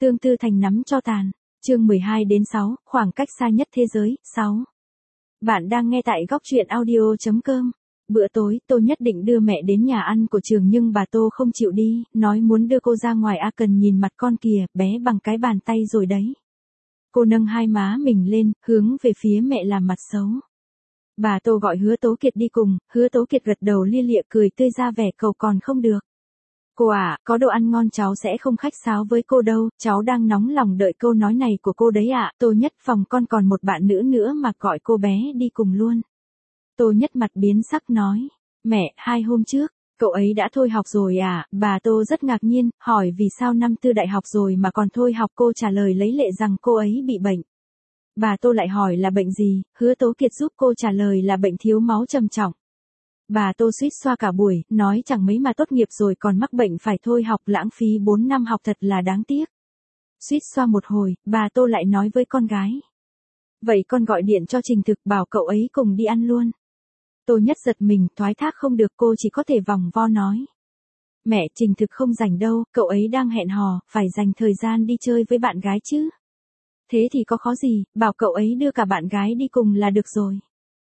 Tương tư thành nắm cho tàn. Chương 12 đến 6, khoảng cách xa nhất thế giới, 6. Bạn đang nghe tại góc truyện audio.com. Bữa tối, tôi nhất định đưa mẹ đến nhà ăn của trường nhưng bà Tô không chịu đi, nói muốn đưa cô ra ngoài cần nhìn mặt con kìa, bé bằng cái bàn tay rồi đấy. Cô nâng hai má mình lên, hướng về phía mẹ làm mặt xấu. Bà Tô gọi Hứa Tố Kiệt đi cùng, Hứa Tố Kiệt gật đầu lia lịa cười tươi ra vẻ cầu còn không được. Cô à, có đồ ăn ngon cháu sẽ không khách sáo với cô đâu, cháu đang nóng lòng đợi câu nói này của cô đấy ạ. Tô Nhất phòng con còn một bạn nữ nữa mà gọi cô bé đi cùng luôn. Tô Nhất mặt biến sắc nói, mẹ, 2 hôm trước, cậu ấy đã thôi học rồi à? Bà Tô rất ngạc nhiên, hỏi vì sao năm tư đại học rồi mà còn thôi học. Cô trả lời lấy lệ rằng cô ấy bị bệnh. Bà Tô lại hỏi là bệnh gì, Hứa Tố Kiệt giúp cô trả lời là bệnh thiếu máu trầm trọng. Bà Tô suýt xoa cả buổi, nói chẳng mấy mà tốt nghiệp rồi còn mắc bệnh phải thôi học, lãng phí 4 năm học thật là đáng tiếc. Suýt xoa một hồi, bà Tô lại nói với con gái. Vậy con gọi điện cho Trình Thực bảo cậu ấy cùng đi ăn luôn. Tô Nhất giật mình, thoái thác không được, cô chỉ có thể vòng vo nói. Mẹ, Trình Thực không rảnh đâu, cậu ấy đang hẹn hò, phải dành thời gian đi chơi với bạn gái chứ. Thế thì có khó gì, bảo cậu ấy đưa cả bạn gái đi cùng là được rồi.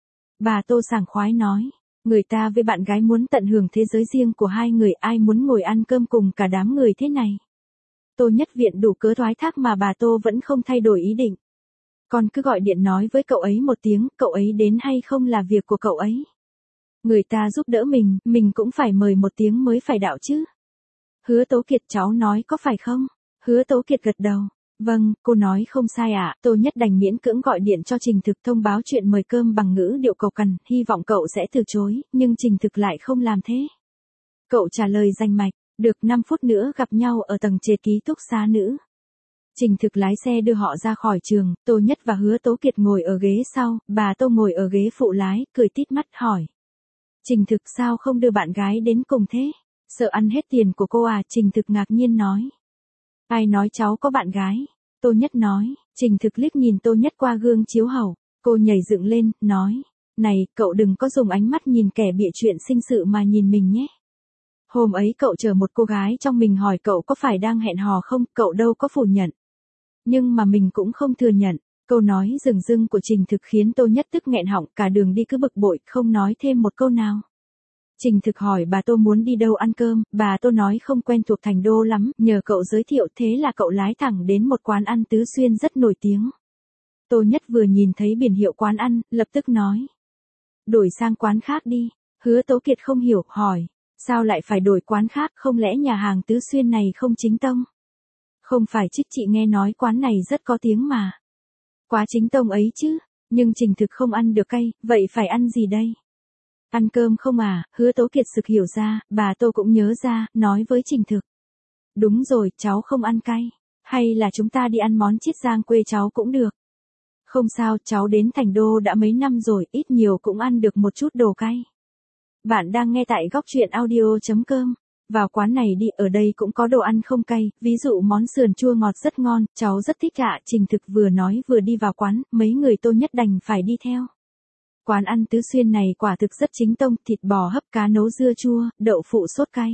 Bà Tô sảng khoái nói. Người ta với bạn gái muốn tận hưởng thế giới riêng của hai người, ai muốn ngồi ăn cơm cùng cả đám người thế này. Tô Nhất viện đủ cớ thoái thác mà bà Tô vẫn không thay đổi ý định. Con cứ gọi điện nói với cậu ấy một tiếng, cậu ấy đến hay không là việc của cậu ấy. Người ta giúp đỡ mình cũng phải mời một tiếng mới phải đạo chứ. Hứa Tố Kiệt cháu nói có phải không? Hứa Tố Kiệt gật đầu. Vâng, cô nói không sai ạ. Tô Nhất đành miễn cưỡng gọi điện cho Trình Thực thông báo chuyện mời cơm bằng ngữ điệu cầu cằn, hy vọng cậu sẽ từ chối, nhưng Trình Thực lại không làm thế. Cậu trả lời rành mạch, được 5 phút nữa gặp nhau ở tầng trệt ký túc xá nữ. Trình Thực lái xe đưa họ ra khỏi trường, Tô Nhất và Hứa Tố Kiệt ngồi ở ghế sau, bà Tô ngồi ở ghế phụ lái, cười tít mắt hỏi. Trình Thực sao không đưa bạn gái đến cùng thế? Sợ ăn hết tiền của cô à? Trình Thực ngạc nhiên nói. Ai nói cháu có bạn gái? Tô Nhất nói. Trình Thực liếc nhìn Tô Nhất qua gương chiếu hậu. Cô nhảy dựng lên, nói. Này, cậu đừng có dùng ánh mắt nhìn kẻ bịa chuyện sinh sự mà nhìn mình nhé. Hôm ấy cậu chờ một cô gái trong mình hỏi cậu có phải đang hẹn hò không, cậu đâu có phủ nhận. Nhưng mà mình cũng không thừa nhận. Câu nói dửng dưng của Trình Thực khiến Tô Nhất tức nghẹn họng, cả đường đi cứ bực bội, không nói thêm một câu nào. Trình Thực hỏi bà Tô muốn đi đâu ăn cơm, bà Tô nói không quen thuộc thành đô lắm, nhờ cậu giới thiệu, thế là cậu lái thẳng đến một quán ăn Tứ Xuyên rất nổi tiếng. Tô Nhất vừa nhìn thấy biển hiệu quán ăn, lập tức nói. Đổi sang quán khác đi. Hứa Tố Kiệt không hiểu, hỏi. Sao lại phải đổi quán khác, không lẽ nhà hàng Tứ Xuyên này không chính tông? Không phải chứ, chị nghe nói quán này rất có tiếng mà. Quá chính tông ấy chứ, nhưng Trình Thực không ăn được cay, vậy phải ăn gì đây? Ăn cơm không à? Hứa Tố Kiệt sực hiểu ra, bà Tô cũng nhớ ra, nói với Trình Thực. Đúng rồi, cháu không ăn cay. Hay là chúng ta đi ăn món chiết giang quê cháu cũng được. Không sao, cháu đến thành đô đã mấy năm rồi, ít nhiều cũng ăn được một chút đồ cay. Bạn đang nghe tại góc truyện audio.com. Vào quán này đi, ở đây cũng có đồ ăn không cay, ví dụ món sườn chua ngọt rất ngon, cháu rất thích ạ. Trình Thực vừa nói vừa đi vào quán, mấy người Tô Nhất đành phải đi theo. Quán ăn Tứ Xuyên này quả thực rất chính tông, thịt bò hấp, cá nấu dưa chua, đậu phụ sốt cay.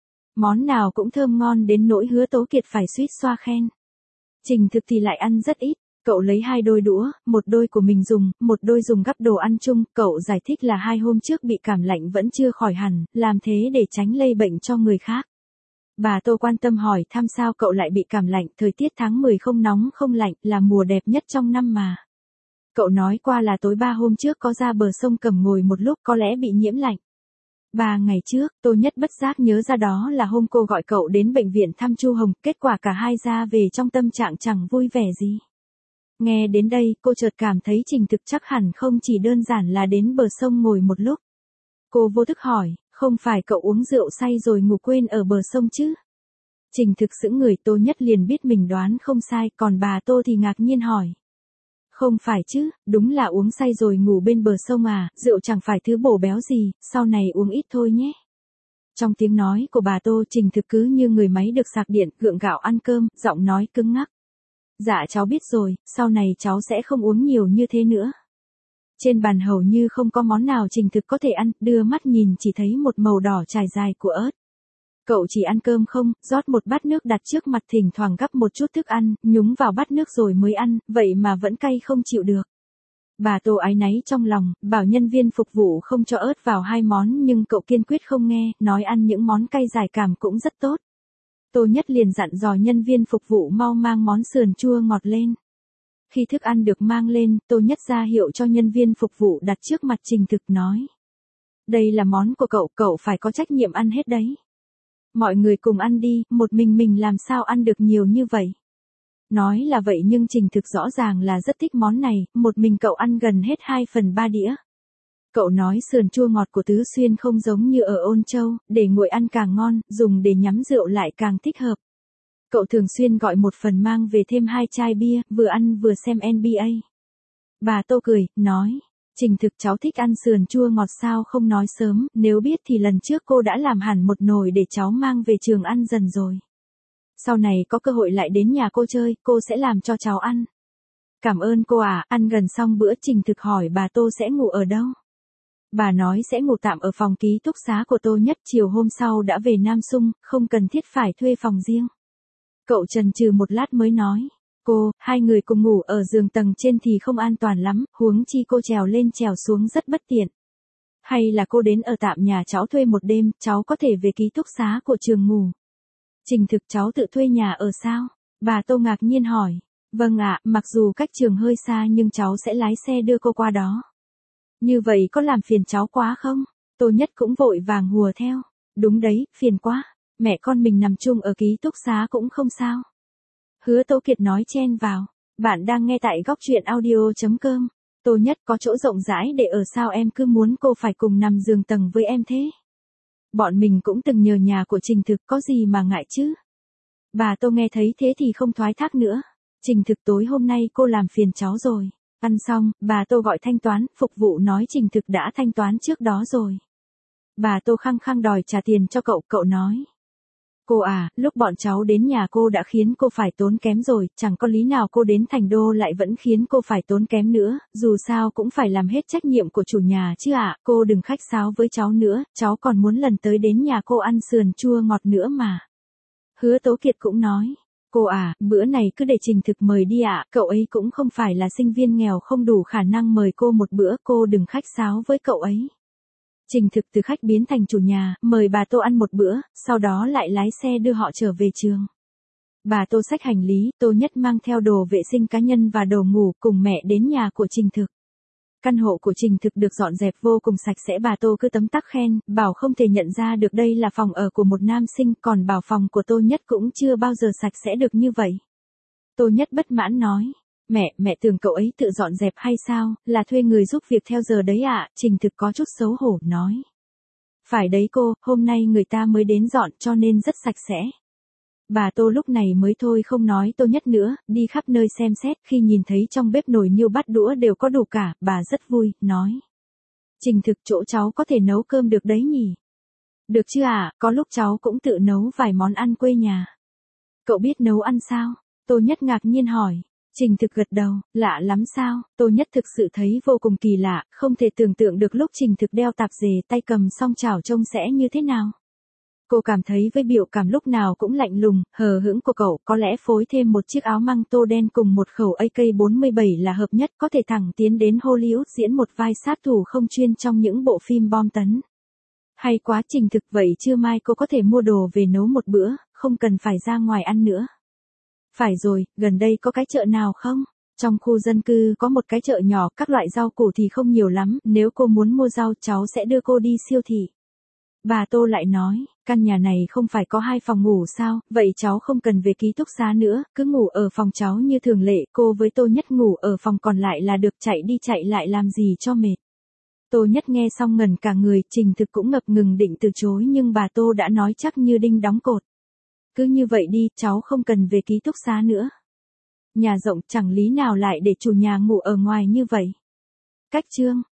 Món nào cũng thơm ngon đến nỗi Hứa Tố Kiệt phải suýt xoa khen. Trình Thực thì lại ăn rất ít, cậu lấy 2 đôi đũa, một đôi của mình dùng, một đôi dùng gắp đồ ăn chung, cậu giải thích là 2 hôm trước bị cảm lạnh vẫn chưa khỏi hẳn, làm thế để tránh lây bệnh cho người khác. Bà Tô quan tâm hỏi thăm sao cậu lại bị cảm lạnh, thời tiết tháng 10 không nóng không lạnh, là mùa đẹp nhất trong năm mà. Cậu nói qua là tối 3 hôm trước có ra bờ sông Cẩm ngồi một lúc có lẽ bị nhiễm lạnh. 3 ngày trước, Tô Nhất bất giác nhớ ra đó là hôm cô gọi cậu đến bệnh viện thăm Chu Hồng, kết quả cả hai ra về trong tâm trạng chẳng vui vẻ gì. Nghe đến đây, cô chợt cảm thấy Trình Thực chắc hẳn không chỉ đơn giản là đến bờ sông ngồi một lúc. Cô vô thức hỏi, không phải cậu uống rượu say rồi ngủ quên ở bờ sông chứ? Trình Thực sững người, Tô Nhất liền biết mình đoán không sai, còn bà Tô thì ngạc nhiên hỏi. Không phải chứ, đúng là uống say rồi ngủ bên bờ sông à, rượu chẳng phải thứ bổ béo gì, sau này uống ít thôi nhé. Trong tiếng nói của bà Tô, Trình Thực cứ như người máy được sạc điện, gượng gạo ăn cơm, giọng nói cứng ngắc. Dạ cháu biết rồi, sau này cháu sẽ không uống nhiều như thế nữa. Trên bàn hầu như không có món nào Trình Thực có thể ăn, đưa mắt nhìn chỉ thấy một màu đỏ trải dài của ớt. Cậu chỉ ăn cơm không, rót một bát nước đặt trước mặt thỉnh thoảng gắp một chút thức ăn, nhúng vào bát nước rồi mới ăn, vậy mà vẫn cay không chịu được. Bà Tô áy náy trong lòng, bảo nhân viên phục vụ không cho ớt vào hai món nhưng cậu kiên quyết không nghe, nói ăn những món cay giải cảm cũng rất tốt. Tô Nhất liền dặn dò nhân viên phục vụ mau mang món sườn chua ngọt lên. Khi thức ăn được mang lên, Tô Nhất ra hiệu cho nhân viên phục vụ đặt trước mặt Trình Thực nói. Đây là món của cậu, cậu phải có trách nhiệm ăn hết đấy. Mọi người cùng ăn đi, một mình làm sao ăn được nhiều như vậy. Nói là vậy nhưng Trình Thực rõ ràng là rất thích món này, một mình cậu ăn gần hết 2/3 đĩa. Cậu nói sườn chua ngọt của Tứ Xuyên không giống như ở Ôn Châu, để nguội ăn càng ngon, dùng để nhắm rượu lại càng thích hợp. Cậu thường xuyên gọi một phần mang về thêm 2 chai bia, vừa ăn vừa xem NBA. Bà Tô cười, nói, Trình Thực cháu thích ăn sườn chua ngọt sao không nói sớm, nếu biết thì lần trước cô đã làm hẳn một nồi để cháu mang về trường ăn dần rồi. Sau này có cơ hội lại đến nhà cô chơi, cô sẽ làm cho cháu ăn. Cảm ơn cô ạ, ăn gần xong bữa Trình Thực hỏi bà Tô sẽ ngủ ở đâu. Bà nói sẽ ngủ tạm ở phòng ký túc xá của Tô Nhất, chiều hôm sau đã về Nam Xung, không cần thiết phải thuê phòng riêng. Cậu chần chừ một lát mới nói, cô, hai người cùng ngủ ở giường tầng trên thì không an toàn lắm, huống chi cô trèo lên trèo xuống rất bất tiện. Hay là cô đến ở tạm nhà cháu thuê một đêm, cháu có thể về ký túc xá của trường ngủ. Trình Thực cháu tự thuê nhà ở sao? Bà Tô ngạc nhiên hỏi. Vâng ạ, mặc dù cách trường hơi xa nhưng cháu sẽ lái xe đưa cô qua đó. Như vậy có làm phiền cháu quá không? Tô Nhất cũng vội vàng hùa theo. Đúng đấy, phiền quá. Mẹ con mình nằm chung ở ký túc xá cũng không sao. Hứa Tố Kiệt nói chen vào. Bạn đang nghe tại góc truyện audio.com. Tô Nhất có chỗ rộng rãi để ở sao em cứ muốn cô phải cùng nằm giường tầng với em thế? Bọn mình cũng từng nhờ nhà của Trình Thực có gì mà ngại chứ? Bà Tô nghe thấy thế thì không thoái thác nữa. Trình Thực tối hôm nay cô làm phiền cháu rồi. Ăn xong, bà Tô gọi thanh toán, phục vụ nói Trình Thực đã thanh toán trước đó rồi. Bà Tô khăng khăng đòi trả tiền cho cậu, cậu nói. Cô à, lúc bọn cháu đến nhà cô đã khiến cô phải tốn kém rồi, chẳng có lý nào cô đến thành đô lại vẫn khiến cô phải tốn kém nữa, dù sao cũng phải làm hết trách nhiệm của chủ nhà chứ ạ, cô đừng khách sáo với cháu nữa, cháu còn muốn lần tới đến nhà cô ăn sườn chua ngọt nữa mà. Hứa Tố Kiệt cũng nói, cô à, bữa này cứ để Trình Thực mời đi ạ, cậu ấy cũng không phải là sinh viên nghèo không đủ khả năng mời cô một bữa, cô đừng khách sáo với cậu ấy. Trình Thực từ khách biến thành chủ nhà, mời bà Tô ăn một bữa, sau đó lại lái xe đưa họ trở về trường. Bà Tô xách hành lý, Tô Nhất mang theo đồ vệ sinh cá nhân và đồ ngủ cùng mẹ đến nhà của Trình Thực. Căn hộ của Trình Thực được dọn dẹp vô cùng sạch sẽ, bà Tô cứ tấm tắc khen, bảo không thể nhận ra được đây là phòng ở của một nam sinh, còn bảo phòng của Tô Nhất cũng chưa bao giờ sạch sẽ được như vậy. Tô Nhất bất mãn nói. Mẹ tưởng cậu ấy tự dọn dẹp hay sao, là thuê người giúp việc theo giờ đấy ạ, Trình Thực có chút xấu hổ nói. Phải đấy cô, hôm nay người ta mới đến dọn cho nên rất sạch sẽ. Bà Tô lúc này mới thôi không nói Tô Nhất nữa, đi khắp nơi xem xét, khi nhìn thấy trong bếp nồi niêu bát đũa đều có đủ cả, bà rất vui, nói. Trình Thực chỗ cháu có thể nấu cơm được đấy nhỉ? Được chứ ạ, có lúc cháu cũng tự nấu vài món ăn quê nhà. Cậu biết nấu ăn sao? Tô Nhất ngạc nhiên hỏi. Trình Thực gật đầu, lạ lắm sao? Tô Nhất thực sự thấy vô cùng kỳ lạ, không thể tưởng tượng được lúc Trình Thực đeo tạp dề tay cầm song chảo trông sẽ như thế nào. Cô cảm thấy với biểu cảm lúc nào cũng lạnh lùng, hờ hững của cậu, có lẽ phối thêm một chiếc áo măng tô đen cùng một khẩu AK-47 là hợp nhất, có thể thẳng tiến đến Hollywood diễn một vai sát thủ không chuyên trong những bộ phim bom tấn. Hay quá Trình Thực, vậy trưa mai cô có thể mua đồ về nấu một bữa, không cần phải ra ngoài ăn nữa. Phải rồi, gần đây có cái chợ nào không? Trong khu dân cư có một cái chợ nhỏ, các loại rau củ thì không nhiều lắm, nếu cô muốn mua rau cháu sẽ đưa cô đi siêu thị. Bà Tô lại nói, căn nhà này không phải có 2 phòng ngủ sao, vậy cháu không cần về ký túc xá nữa, cứ ngủ ở phòng cháu như thường lệ, cô với Tô Nhất ngủ ở phòng còn lại là được, chạy đi chạy lại làm gì cho mệt. Tô Nhất nghe xong ngẩn cả người, Trình Thực cũng ngập ngừng định từ chối nhưng bà Tô đã nói chắc như đinh đóng cột. Cứ như vậy đi, cháu không cần về ký túc xá nữa. Nhà rộng chẳng lý nào lại để chủ nhà ngủ ở ngoài như vậy. Cách chương